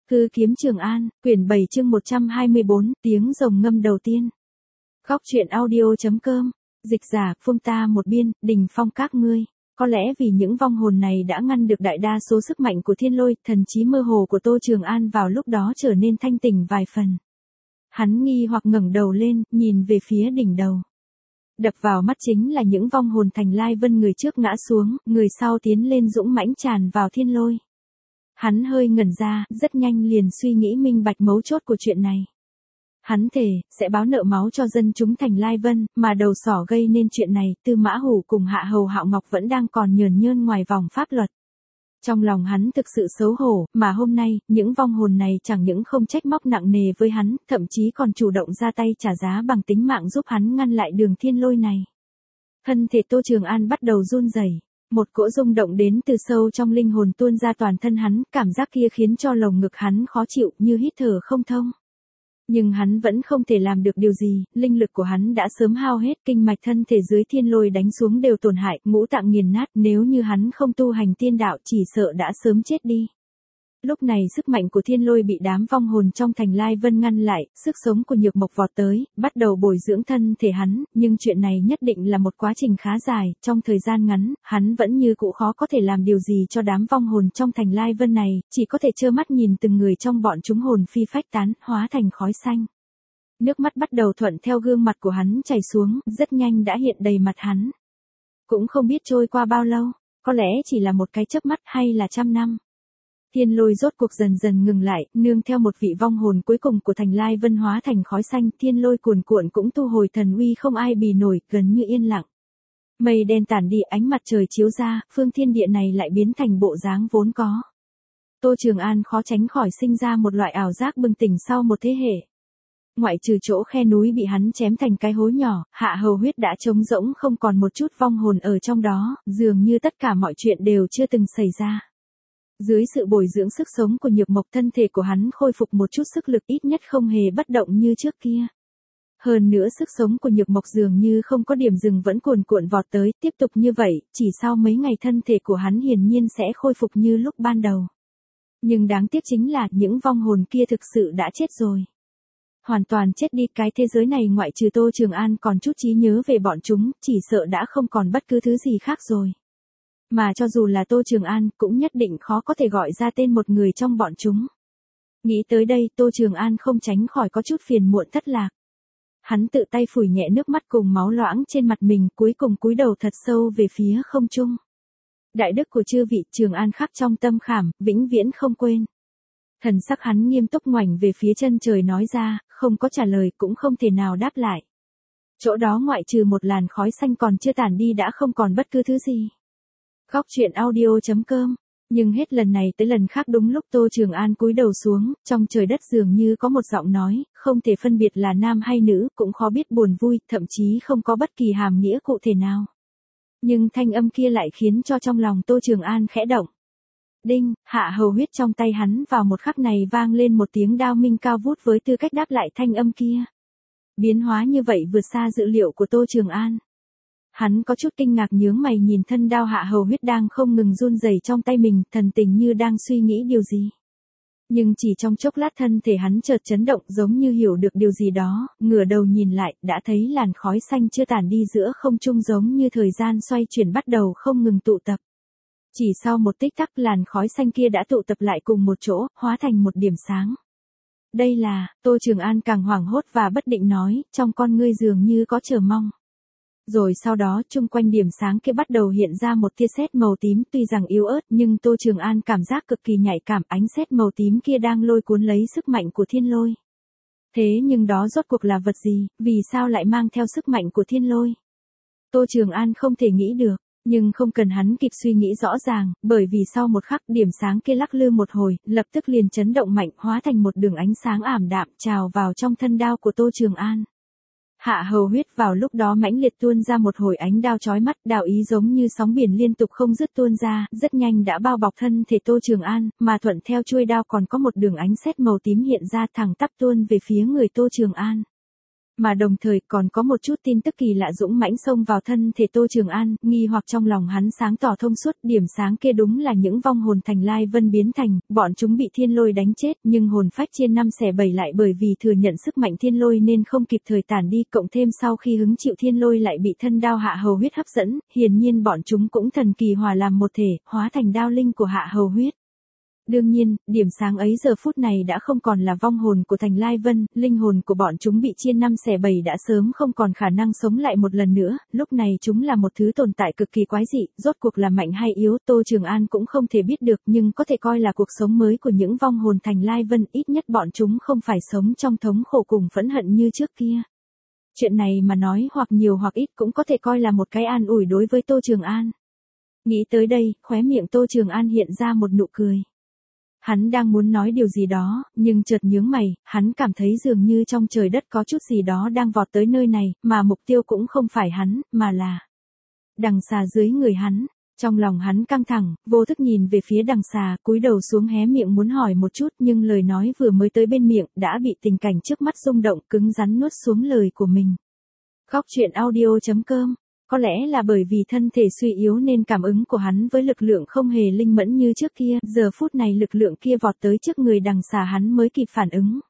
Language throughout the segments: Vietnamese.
Hư kiếm Trường An, quyển 7 chương 124, tiếng rồng ngâm đầu tiên. Góc truyện audio.com, dịch giả, Phương ta một biên, Đình Phong các ngươi. Có lẽ vì những vong hồn này đã ngăn được đại đa số sức mạnh của thiên lôi, thần trí mơ hồ của Tô Trường An vào lúc đó trở nên thanh tỉnh vài phần. Hắn nghi hoặc ngẩng đầu lên, nhìn về phía đỉnh đầu. Đập vào mắt chính là những vong hồn Thành Lai Vân, người trước ngã xuống, người sau tiến lên dũng mãnh tràn vào thiên lôi. Hắn hơi ngẩn ra, rất nhanh liền suy nghĩ minh bạch mấu chốt của chuyện này. Hắn thề, sẽ báo nợ máu cho dân chúng Thành Lai Vân, mà đầu sỏ gây nên chuyện này, Tư Mã Hủ cùng Hạ Hầu Hạo Ngọc vẫn đang còn nhờn nhơn ngoài vòng pháp luật. Trong lòng hắn thực sự xấu hổ, mà hôm nay, những vong hồn này chẳng những không trách móc nặng nề với hắn, thậm chí còn chủ động ra tay trả giá bằng tính mạng giúp hắn ngăn lại đường thiên lôi này. Thân thể Tô Trường An bắt đầu run rẩy. Một cỗ rung động đến từ sâu trong linh hồn tuôn ra toàn thân hắn, cảm giác kia khiến cho lồng ngực hắn khó chịu như hít thở không thông. Nhưng hắn vẫn không thể làm được điều gì, linh lực của hắn đã sớm hao hết, kinh mạch thân thể dưới thiên lôi đánh xuống đều tổn hại, ngũ tạng nghiền nát, nếu như hắn không tu hành tiên đạo chỉ sợ đã sớm chết đi. Lúc này sức mạnh của thiên lôi bị đám vong hồn trong Thành Lai Vân ngăn lại, sức sống của Nhược Mộc vọt tới, bắt đầu bồi dưỡng thân thể hắn, nhưng chuyện này nhất định là một quá trình khá dài, trong thời gian ngắn, hắn vẫn như cũ khó có thể làm điều gì cho đám vong hồn trong Thành Lai Vân này, chỉ có thể trơ mắt nhìn từng người trong bọn chúng hồn phi phách tán, hóa thành khói xanh. Nước mắt bắt đầu thuận theo gương mặt của hắn chảy xuống, rất nhanh đã hiện đầy mặt hắn. Cũng không biết trôi qua bao lâu, có lẽ chỉ là một cái chớp mắt hay là 100 năm. Thiên lôi rốt cuộc dần dần ngừng lại, nương theo một vị vong hồn cuối cùng của Thành Lai Vân hóa thành khói xanh, thiên lôi cuồn cuộn cũng thu hồi thần uy không ai bì nổi, gần như yên lặng. Mây đen tản đi, ánh mặt trời chiếu ra, phương thiên địa này lại biến thành bộ dáng vốn có. Tô Trường An khó tránh khỏi sinh ra một loại ảo giác bừng tỉnh sau một thế hệ. Ngoại trừ chỗ khe núi bị hắn chém thành cái hố nhỏ, Hạ Hầu huyết đã trống rỗng không còn một chút vong hồn ở trong đó, dường như tất cả mọi chuyện đều chưa từng xảy ra. Dưới sự bồi dưỡng sức sống của Nhược Mộc, thân thể của hắn khôi phục một chút sức lực, ít nhất không hề bất động như trước kia. Hơn nữa sức sống của Nhược Mộc dường như không có điểm dừng, vẫn cuồn cuộn vọt tới, tiếp tục như vậy, chỉ sau mấy ngày thân thể của hắn hiển nhiên sẽ khôi phục như lúc ban đầu. Nhưng đáng tiếc chính là những vong hồn kia thực sự đã chết rồi. Hoàn toàn chết đi, cái thế giới này ngoại trừ Tô Trường An còn chút trí nhớ về bọn chúng, chỉ sợ đã không còn bất cứ thứ gì khác rồi. Mà cho dù là Tô Trường An, cũng nhất định khó có thể gọi ra tên một người trong bọn chúng. Nghĩ tới đây, Tô Trường An không tránh khỏi có chút phiền muộn thất lạc. Hắn tự tay phủi nhẹ nước mắt cùng máu loãng trên mặt mình, cuối cùng cúi đầu thật sâu về phía không trung. Đại đức của chư vị, Trường An khắc trong tâm khảm, vĩnh viễn không quên. Thần sắc hắn nghiêm túc ngoảnh về phía chân trời nói ra, không có trả lời cũng không thể nào đáp lại. Chỗ đó ngoại trừ một làn khói xanh còn chưa tản đi đã không còn bất cứ thứ gì. Góc truyện audio.com, nhưng hết lần này tới lần khác đúng lúc Tô Trường An cúi đầu xuống, trong trời đất dường như có một giọng nói, không thể phân biệt là nam hay nữ, cũng khó biết buồn vui, thậm chí không có bất kỳ hàm nghĩa cụ thể nào. Nhưng thanh âm kia lại khiến cho trong lòng Tô Trường An khẽ động. Đinh, Hạ Hầu huyết trong tay hắn vào một khắc này vang lên một tiếng đao minh cao vút với tư cách đáp lại thanh âm kia. Biến hóa như vậy vượt xa dự liệu của Tô Trường An. Hắn có chút kinh ngạc nhướng mày nhìn thân đao Hạ Hầu huyết đang không ngừng run rẩy trong tay mình, thần tình như đang suy nghĩ điều gì. Nhưng chỉ trong chốc lát thân thể hắn chợt chấn động, giống như hiểu được điều gì đó, ngửa đầu nhìn lại, đã thấy làn khói xanh chưa tản đi giữa không trung, giống như thời gian xoay chuyển bắt đầu không ngừng tụ tập. Chỉ sau một tích tắc, làn khói xanh kia đã tụ tập lại cùng một chỗ, hóa thành một điểm sáng. Đây là, Tô Trường An càng hoảng hốt và bất định nói, trong con ngươi dường như có chờ mong. Rồi sau đó, chung quanh điểm sáng kia bắt đầu hiện ra một tia sét màu tím, tuy rằng yếu ớt nhưng Tô Trường An cảm giác cực kỳ nhạy cảm, ánh sét màu tím kia đang lôi cuốn lấy sức mạnh của thiên lôi. Thế nhưng đó rốt cuộc là vật gì, vì sao lại mang theo sức mạnh của thiên lôi? Tô Trường An không thể nghĩ được, nhưng không cần hắn kịp suy nghĩ rõ ràng, bởi vì sau một khắc điểm sáng kia lắc lư một hồi, lập tức liền chấn động mạnh, hóa thành một đường ánh sáng ảm đạm trào vào trong thân đao của Tô Trường An. Hạ Hầu huyết vào lúc đó mãnh liệt tuôn ra một hồi ánh đao chói mắt, đao ý giống như sóng biển liên tục không dứt tuôn ra, rất nhanh đã bao bọc thân thể Tô Trường An, mà thuận theo chuôi đao còn có một đường ánh sét màu tím hiện ra thẳng tắp tuôn về phía người Tô Trường An. Mà đồng thời còn có một chút tin tức kỳ lạ dũng mãnh xông vào thân thể Tô Trường An, nghi hoặc trong lòng hắn sáng tỏ thông suốt, điểm sáng kia đúng là những vong hồn thành Lai Vân biến thành, bọn chúng bị thiên lôi đánh chết, nhưng hồn phách chia 5/7 lại bởi vì thừa nhận sức mạnh thiên lôi nên không kịp thời tản đi, cộng thêm sau khi hứng chịu thiên lôi lại bị thân đao Hạ Hầu Huyết hấp dẫn, hiển nhiên bọn chúng cũng thần kỳ hòa làm một thể, hóa thành đao linh của Hạ Hầu Huyết. Đương nhiên, điểm sáng ấy giờ phút này đã không còn là vong hồn của Thành Lai Vân, linh hồn của bọn chúng bị chia 5/7 đã sớm không còn khả năng sống lại một lần nữa, lúc này chúng là một thứ tồn tại cực kỳ quái dị, rốt cuộc là mạnh hay yếu, Tô Trường An cũng không thể biết được, nhưng có thể coi là cuộc sống mới của những vong hồn Thành Lai Vân, ít nhất bọn chúng không phải sống trong thống khổ cùng phẫn hận như trước kia. Chuyện này mà nói hoặc nhiều hoặc ít cũng có thể coi là một cái an ủi đối với Tô Trường An. Nghĩ tới đây, khóe miệng Tô Trường An hiện ra một nụ cười. Hắn đang muốn nói điều gì đó, nhưng chợt nhướng mày, hắn cảm thấy dường như trong trời đất có chút gì đó đang vọt tới nơi này, mà mục tiêu cũng không phải hắn, mà là đằng xà dưới người hắn. Trong lòng hắn căng thẳng, vô thức nhìn về phía đằng xà, cúi đầu xuống hé miệng muốn hỏi một chút, nhưng lời nói vừa mới tới bên miệng, đã bị tình cảnh trước mắt rung động, cứng rắn nuốt xuống lời của mình. Khóc chuyện audio.com. Có lẽ là bởi vì thân thể suy yếu nên cảm ứng của hắn với lực lượng không hề linh mẫn như trước kia, giờ phút này lực lượng kia vọt tới trước người đằng xà hắn mới kịp phản ứng.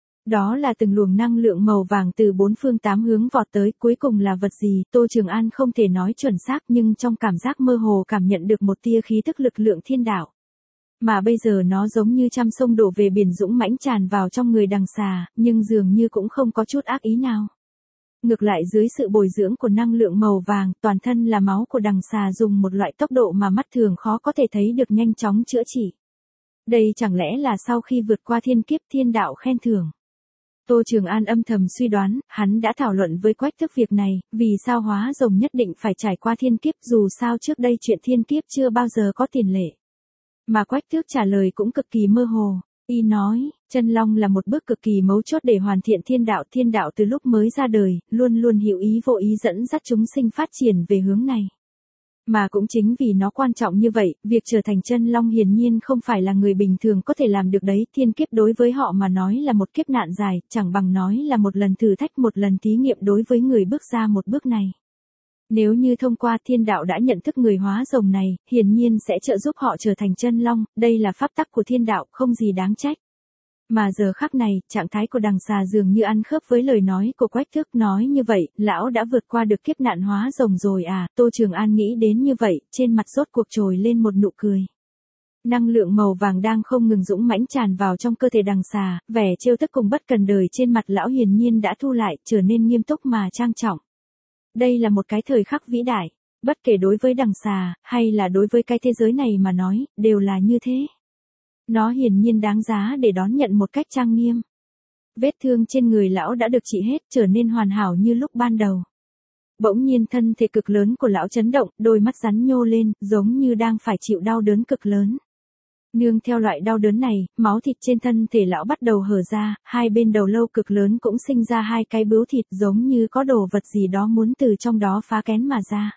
Đó là từng luồng năng lượng màu vàng từ 4 phương 8 hướng vọt tới, cuối cùng là vật gì, Tô Trường An không thể nói chuẩn xác nhưng trong cảm giác mơ hồ cảm nhận được một tia khí tức lực lượng thiên đạo. Mà bây giờ nó giống như trăm sông đổ về biển dũng mãnh tràn vào trong người đằng xà, nhưng dường như cũng không có chút ác ý nào. Ngược lại dưới sự bồi dưỡng của năng lượng màu vàng, toàn thân là máu của đằng xà dùng một loại tốc độ mà mắt thường khó có thể thấy được nhanh chóng chữa trị. Đây chẳng lẽ là sau khi vượt qua thiên kiếp thiên đạo khen thưởng. Tô Trường An âm thầm suy đoán, hắn đã thảo luận với Quách Tước việc này, vì sao hóa rồng nhất định phải trải qua thiên kiếp dù sao trước đây chuyện thiên kiếp chưa bao giờ có tiền lệ. Mà Quách Tước trả lời cũng cực kỳ mơ hồ. Y nói, chân long là một bước cực kỳ mấu chốt để hoàn thiện thiên đạo từ lúc mới ra đời, luôn luôn hữu ý vô ý dẫn dắt chúng sinh phát triển về hướng này. Mà cũng chính vì nó quan trọng như vậy, việc trở thành chân long hiển nhiên không phải là người bình thường có thể làm được đấy, thiên kiếp đối với họ mà nói là một kiếp nạn dài, chẳng bằng nói là một lần thử thách một lần thí nghiệm đối với người bước ra một bước này. Nếu như thông qua thiên đạo đã nhận thức người hóa rồng này, hiển nhiên sẽ trợ giúp họ trở thành chân long, đây là pháp tắc của thiên đạo, không gì đáng trách. Mà giờ khắc này, trạng thái của đằng xà dường như ăn khớp với lời nói của Quách Tước, nói như vậy, lão đã vượt qua được kiếp nạn hóa rồng rồi à, Tô Trường An nghĩ đến như vậy, trên mặt rốt cuộc trồi lên một nụ cười. Năng lượng màu vàng đang không ngừng dũng mãnh tràn vào trong cơ thể đằng xà, vẻ trêu tức cùng bất cần đời trên mặt lão hiển nhiên đã thu lại, trở nên nghiêm túc mà trang trọng. Đây là một cái thời khắc vĩ đại, bất kể đối với đằng xà, hay là đối với cái thế giới này mà nói, đều là như thế. Nó hiển nhiên đáng giá để đón nhận một cách trang nghiêm. Vết thương trên người lão đã được trị hết, trở nên hoàn hảo như lúc ban đầu. Bỗng nhiên thân thể cực lớn của lão chấn động, đôi mắt rắn nhô lên, giống như đang phải chịu đau đớn cực lớn. Nương theo loại đau đớn này, máu thịt trên thân thể lão bắt đầu hở ra, hai bên đầu lâu cực lớn cũng sinh ra hai cái bướu thịt giống như có đồ vật gì đó muốn từ trong đó phá kén mà ra.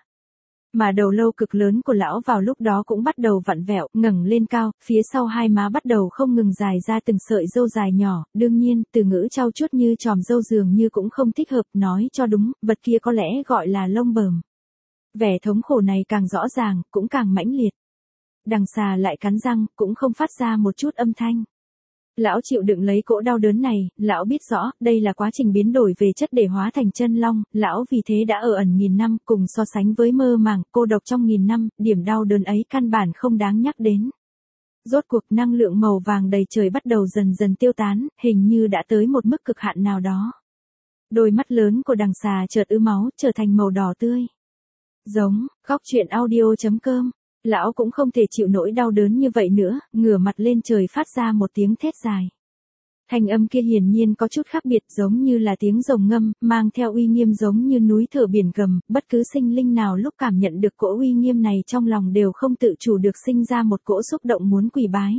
Mà đầu lâu cực lớn của lão vào lúc đó cũng bắt đầu vặn vẹo, ngẩng lên cao, phía sau hai má bắt đầu không ngừng dài ra từng sợi râu dài nhỏ, đương nhiên, từ ngữ trau chuốt như chòm râu dường như cũng không thích hợp, nói cho đúng, vật kia có lẽ gọi là lông bờm. Vẻ thống khổ này càng rõ ràng, cũng càng mãnh liệt. Đằng xà lại cắn răng, cũng không phát ra một chút âm thanh. Lão chịu đựng lấy cỗ đau đớn này, lão biết rõ, đây là quá trình biến đổi về chất để hóa thành chân long, lão vì thế đã ở ẩn nghìn năm, cùng so sánh với mơ màng, cô độc trong nghìn năm, điểm đau đớn ấy căn bản không đáng nhắc đến. Rốt cuộc năng lượng màu vàng đầy trời bắt đầu dần dần tiêu tán, hình như đã tới một mức cực hạn nào đó. Đôi mắt lớn của đằng xà chợt ứ máu, trở thành màu đỏ tươi. Giống, khóc chuyện audio.com. Lão cũng không thể chịu nỗi đau đớn như vậy nữa, ngửa mặt lên trời phát ra một tiếng thét dài. Thanh âm kia hiển nhiên có chút khác biệt, giống như là tiếng rồng ngâm, mang theo uy nghiêm giống như núi thở biển gầm, bất cứ sinh linh nào lúc cảm nhận được cỗ uy nghiêm này trong lòng đều không tự chủ được sinh ra một cỗ xúc động muốn quỳ bái.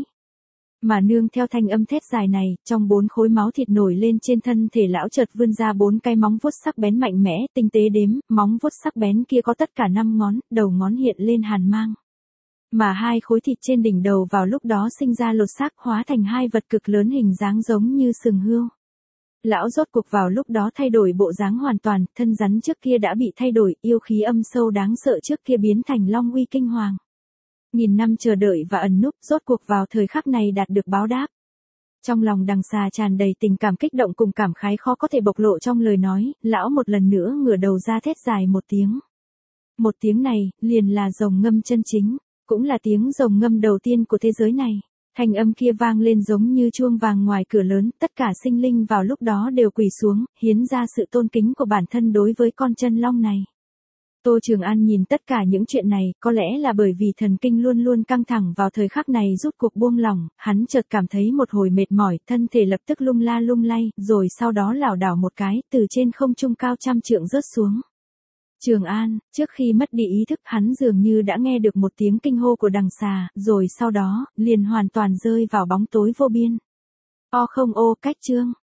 Mà nương theo thanh âm thét dài này, trong 4 khối máu thịt nổi lên trên thân thể lão chợt vươn ra 4 cái móng vuốt sắc bén mạnh mẽ, tinh tế đếm, móng vuốt sắc bén kia có tất cả 5 ngón, đầu ngón hiện lên hàn mang. Mà 2 khối thịt trên đỉnh đầu vào lúc đó sinh ra lột xác hóa thành 2 vật cực lớn hình dáng giống như sừng hươu. Lão rốt cuộc vào lúc đó thay đổi bộ dáng hoàn toàn, thân rắn trước kia đã bị thay đổi, yêu khí âm sâu đáng sợ trước kia biến thành long uy kinh hoàng. Nghìn năm chờ đợi và ẩn núp, rốt cuộc vào thời khắc này đạt được báo đáp. Trong lòng Đằng Xà tràn đầy tình cảm kích động cùng cảm khái khó có thể bộc lộ trong lời nói, lão một lần nữa ngửa đầu ra thét dài một tiếng. Một tiếng này, liền là rồng ngâm chân chính, cũng là tiếng rồng ngâm đầu tiên của thế giới này. Thanh âm kia vang lên giống như chuông vàng ngoài cửa lớn, tất cả sinh linh vào lúc đó đều quỳ xuống, hiến ra sự tôn kính của bản thân đối với con chân long này. Tô Trường An nhìn tất cả những chuyện này, có lẽ là bởi vì thần kinh luôn luôn căng thẳng vào thời khắc này rút cuộc buông lỏng, hắn chợt cảm thấy một hồi mệt mỏi, thân thể lập tức lung la lung lay, rồi sau đó lảo đảo một cái, từ trên không trung cao trăm trượng rớt xuống. Trường An, trước khi mất đi ý thức hắn dường như đã nghe được một tiếng kinh hô của Đằng Xà, rồi sau đó, liền hoàn toàn rơi vào bóng tối vô biên. O không ô cách chương.